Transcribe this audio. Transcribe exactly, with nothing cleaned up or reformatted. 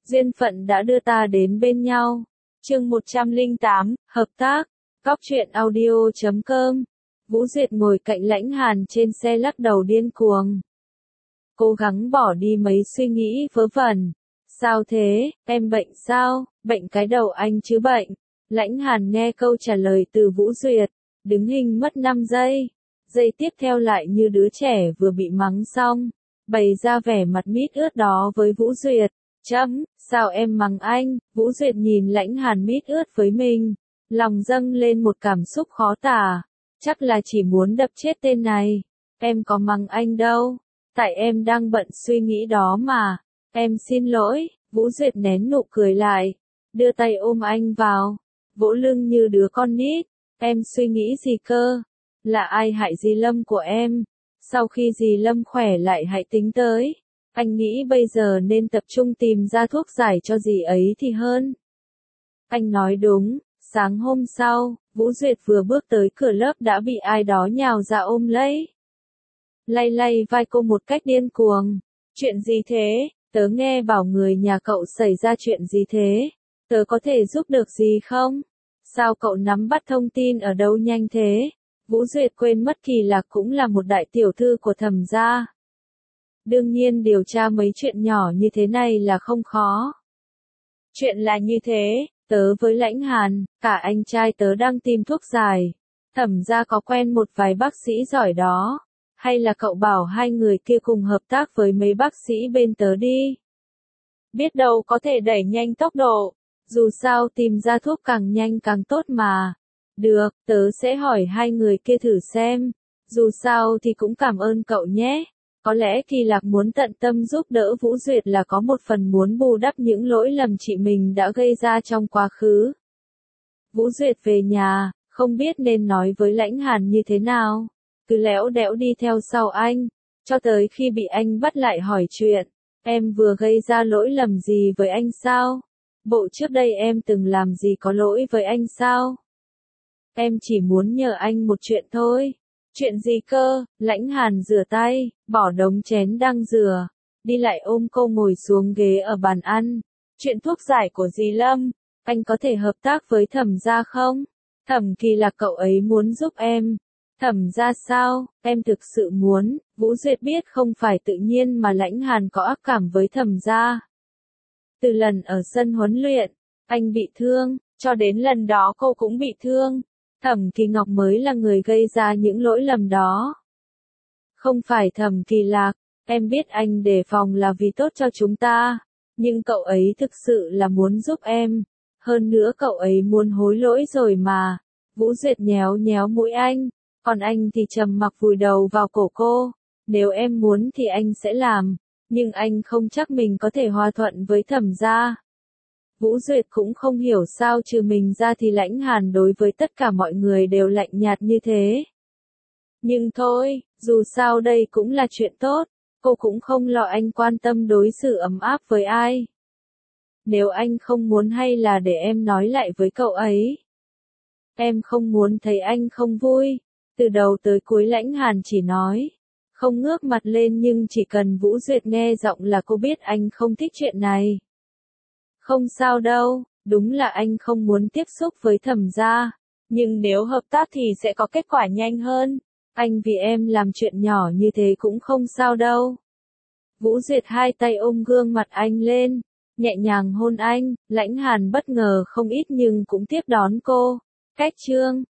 Duyên phận đã đưa ta đến bên nhau. Chương một trăm lẻ tám, hợp tác. Góc truyện audio chấm com. Vũ Duyệt ngồi cạnh Lãnh Hàn trên xe lắc đầu điên cuồng. Cố gắng bỏ đi mấy suy nghĩ vớ vẩn. Sao thế, em bệnh sao? Bệnh cái đầu anh chứ bệnh. Lãnh Hàn nghe câu trả lời từ Vũ Duyệt, đứng hình mất năm giây. Giây tiếp theo lại như đứa trẻ vừa bị mắng xong, bày ra vẻ mặt mít ướt đó với Vũ Duyệt. Chấm, sao em mắng anh? Vũ Duyệt nhìn Lãnh Hàn mít ướt với mình, lòng dâng lên một cảm xúc khó tả. Chắc là chỉ muốn đập chết tên này. Em có mắng anh đâu, tại em đang bận suy nghĩ đó mà. Em xin lỗi. Vũ Duyệt nén nụ cười lại, đưa tay ôm anh vào, vỗ lưng như đứa con nít. Em suy nghĩ gì cơ? Là ai hại dì Lâm của em? Sau khi dì Lâm khỏe lại hãy tính tới. Anh nghĩ bây giờ nên tập trung tìm ra thuốc giải cho dì ấy thì hơn. Anh nói đúng. Sáng hôm sau, Vũ Duyệt vừa bước tới cửa lớp đã bị ai đó nhào ra ôm lấy. Lay lay vai cô một cách điên cuồng. Chuyện gì thế? Tớ nghe bảo người nhà cậu xảy ra chuyện gì thế? Tớ có thể giúp được gì không? Sao cậu nắm bắt thông tin ở đâu nhanh thế? Vũ Duyệt quên mất Kỳ Lạc cũng là một đại tiểu thư của Thẩm gia. Đương nhiên điều tra mấy chuyện nhỏ như thế này là không khó. Chuyện là như thế, tớ với Lãnh Hàn, cả anh trai tớ đang tìm thuốc giải. Thẩm gia có quen một vài bác sĩ giỏi đó. Hay là cậu bảo hai người kia cùng hợp tác với mấy bác sĩ bên tớ đi. Biết đâu có thể đẩy nhanh tốc độ. Dù sao tìm ra thuốc càng nhanh càng tốt mà. Được, tớ sẽ hỏi hai người kia thử xem. Dù sao thì cũng cảm ơn cậu nhé. Có lẽ Kỳ Lạc muốn tận tâm giúp đỡ Vũ Duyệt là có một phần muốn bù đắp những lỗi lầm chị mình đã gây ra trong quá khứ. Vũ Duyệt về nhà, không biết nên nói với Lãnh Hàn như thế nào. Cứ lẽo đẽo đi theo sau anh, cho tới khi bị anh bắt lại hỏi chuyện. Em vừa gây ra lỗi lầm gì với anh sao? Bộ trước đây em từng làm gì có lỗi với anh sao? Em chỉ muốn nhờ anh một chuyện thôi. Chuyện gì cơ? Lãnh Hàn rửa tay, bỏ đống chén đang rửa, đi lại ôm cô ngồi xuống ghế ở bàn ăn. Chuyện thuốc giải của dì Lâm, anh có thể hợp tác với Thẩm gia không? Thẩm Kỳ Lạc cậu ấy muốn giúp em. Thẩm gia sao? Em thực sự muốn. Vũ Duyệt biết không phải tự nhiên mà Lãnh Hàn có ác cảm với Thẩm gia. Từ lần ở sân huấn luyện, anh bị thương, cho đến lần đó cô cũng bị thương. Thẩm Kỳ Ngọc mới là người gây ra những lỗi lầm đó. Không phải Thẩm Kỳ Lạc, em biết anh đề phòng là vì tốt cho chúng ta, nhưng cậu ấy thực sự là muốn giúp em. Hơn nữa cậu ấy muốn hối lỗi rồi mà. Vũ Duyệt nhéo nhéo mũi anh, còn anh thì trầm mặc vùi đầu vào cổ cô. Nếu em muốn thì anh sẽ làm, nhưng anh không chắc mình có thể hòa thuận với Thẩm gia. Vũ Duyệt cũng không hiểu sao trừ mình ra thì Lãnh Hàn đối với tất cả mọi người đều lạnh nhạt như thế. Nhưng thôi, dù sao đây cũng là chuyện tốt, cô cũng không lo anh quan tâm đối xử ấm áp với ai. Nếu anh không muốn hay là để em nói lại với cậu ấy. Em không muốn thấy anh không vui. Từ đầu tới cuối Lãnh Hàn chỉ nói, không ngước mặt lên, nhưng chỉ cần Vũ Duyệt nghe giọng là cô biết anh không thích chuyện này. Không sao đâu, đúng là anh không muốn tiếp xúc với Thẩm gia, nhưng nếu hợp tác thì sẽ có kết quả nhanh hơn. Anh vì em làm chuyện nhỏ như thế cũng không sao đâu. Vũ Duyệt hai tay ôm gương mặt anh lên, nhẹ nhàng hôn anh. Lãnh Hàn bất ngờ không ít nhưng cũng tiếp đón cô. Cách chương